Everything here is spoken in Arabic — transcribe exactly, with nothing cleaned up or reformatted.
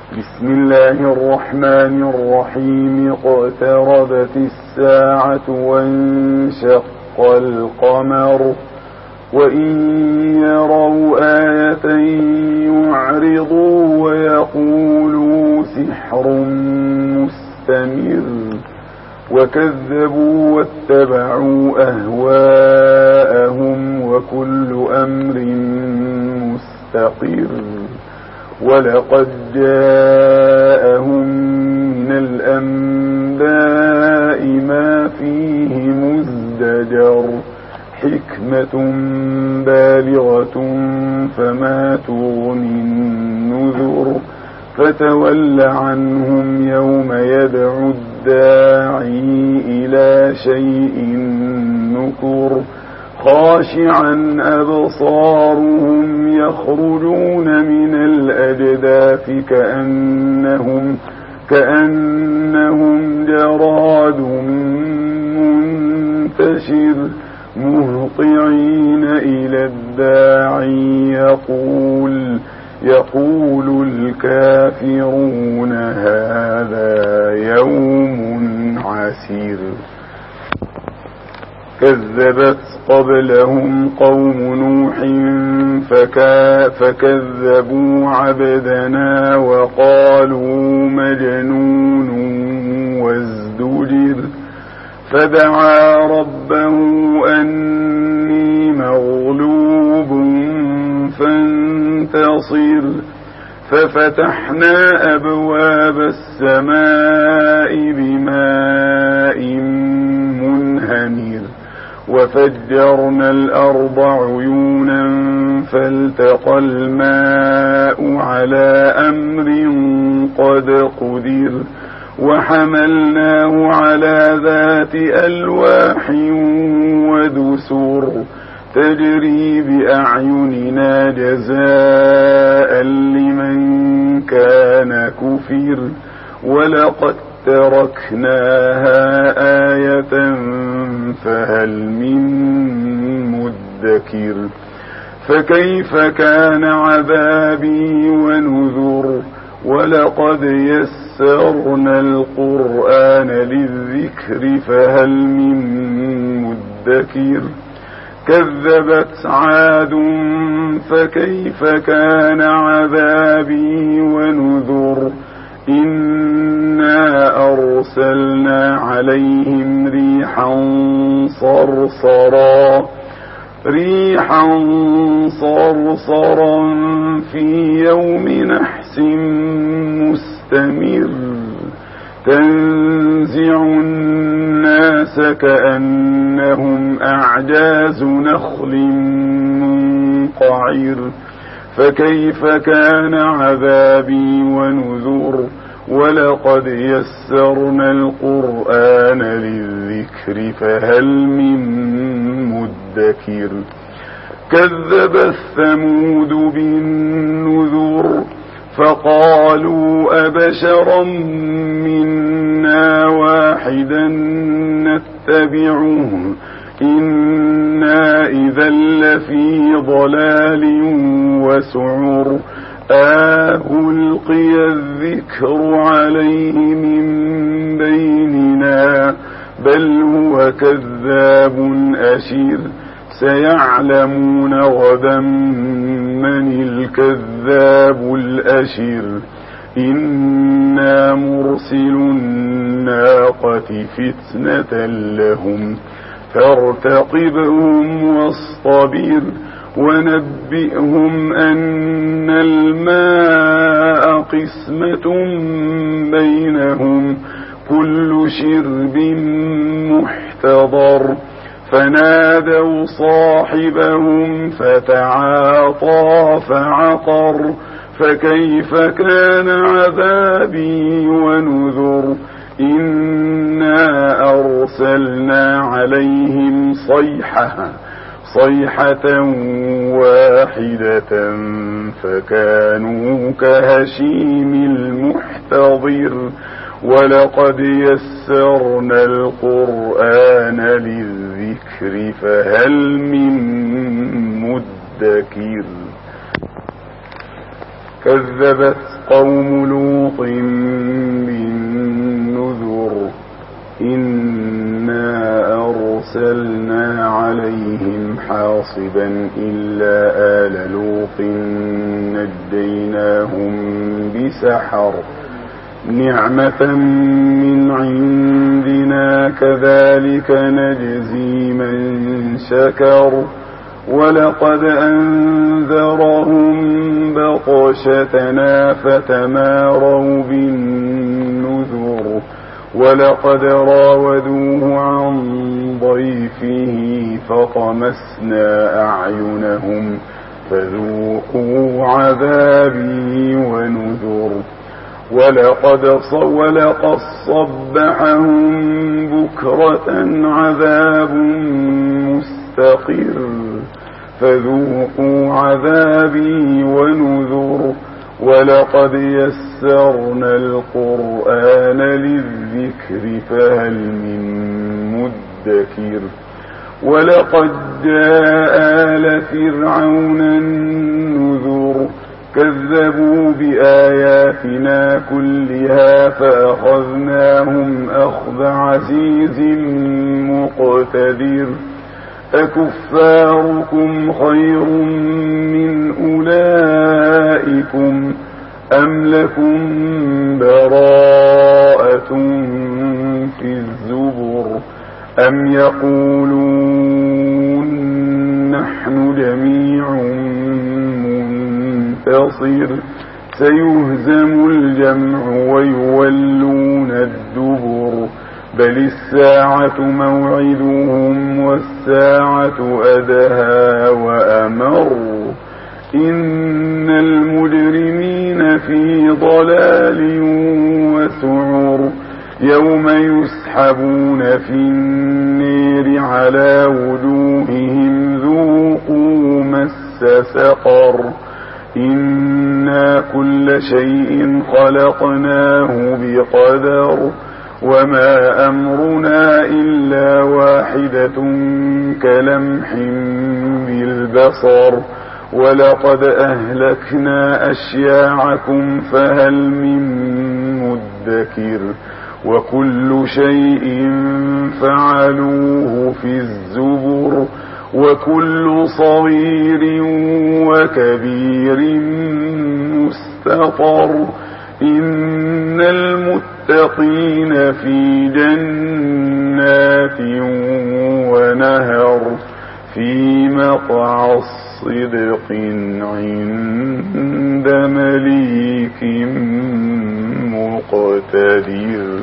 بسم الله الرحمن الرحيم. اقتربت الساعة وانشق القمر وإن يروا آية يعرضوا ويقولوا سحر مستمر وكذبوا واتبعوا أهواءهم وكل أمر مستقر ولقد جاءهم من الأنباء ما فيه مزدجر حكمة بالغة فما تغني النذر فتول عنهم يوم يدعو الداعي إلى شيء نكر خاشعا أبصارهم يخرجون من الأجداث كأنهم كأنهم جراد منتشر مهطعين إلى الداعي يقول يقول الكافرون هذا يوم عسير. كذبت قبلهم قوم نوح فكا فكذبوا عبدنا وقالوا مجنون وازدجر فدعا ربه أني مغلوب فانتصر ففتحنا أبواب السماء بماء منهمر وفجرنا الأرض عيونا فالتقى الماء على أمر قد قدر وحملناه على ذات ألواح ودسر تجري بأعيننا جزاء لمن كان كفر ولقد تركناها آية فهل من مدكر فكيف كان عذابي ونذر ولقد يسرنا القرآن للذكر فهل من مدكر كذبت عاد فكيف كان عذابي ونذر إنا أرسلنا عليهم ريحا صرصرا ريحا صرصرا في يوم نحس مستمر تنزع الناس كأنهم أعجاز نخل منقعر فكيف كان عذابي ونذر ولقد يسرنا القرآن للذكر فهل من مدكر كذب الثمود بالنذر فقالوا أبشرا منا واحدا نتبعه إنا إذا لفي ضلال وسعر ألقي الذكر عليه من بيننا بل هو كذاب أشر سيعلمون غدا من الكذاب الأشر إنا مرسل الناقة فتنة لهم فارتقبهم واصطبر ونبئهم أن الماء قسمة بينهم كل شرب محتضر فنادوا صاحبهم فتعاطى فعقر فكيف كان عذابي ونذر إنا أرسلنا عليهم صيحة صيحة واحدة فكانوا كهشيم المحتضر ولقد يسرنا القرآن للذكر فهل من مدكر كذبت قوم لوط بالنذر إنا أرسلنا عليهم حاصبا إلا آل لوط نجيناهم بسحر نعمة من عندنا كذلك نجزي من شكر ولقد أنذرهم بطشتنا فتماروا بالنذر ولقد راودوه عن ضيفه فطمسنا أعينهم فذوقوا عذابي ونذر ولقد ولقد صبحهم بكرة عذاب مستقر فذوقوا عذابي ونذر ولقد يسرنا القرآن للذكر فهل من مدكر ولقد جاء آل فرعون النذر كذبوا بآياتنا كلها فأخذناهم أخذ عزيز مقتدر أكفاركم خير من أولئكم أم لكم براءة في الزبر أم يقولون نحن جميع منتصر سيهزم الجمع ويولون الدبر بل الساعة موعدهم والساعة أدهى وأمر إن المجرمين في ضلال وسعر يوم يسحبون في النير على وجوههم ذوقوا مس سقر إنا كل شيء خلقناه بقدر وما أمرنا إلا واحدة كلمح بالبصر ولقد أهلكنا أشياعكم فهل من مدكر وكل شيء فعلوه في الزبر وكل صغير وكبير مستطر إن المتقين في جنات ونهر في مقعد صدق عند مليك مقتدر.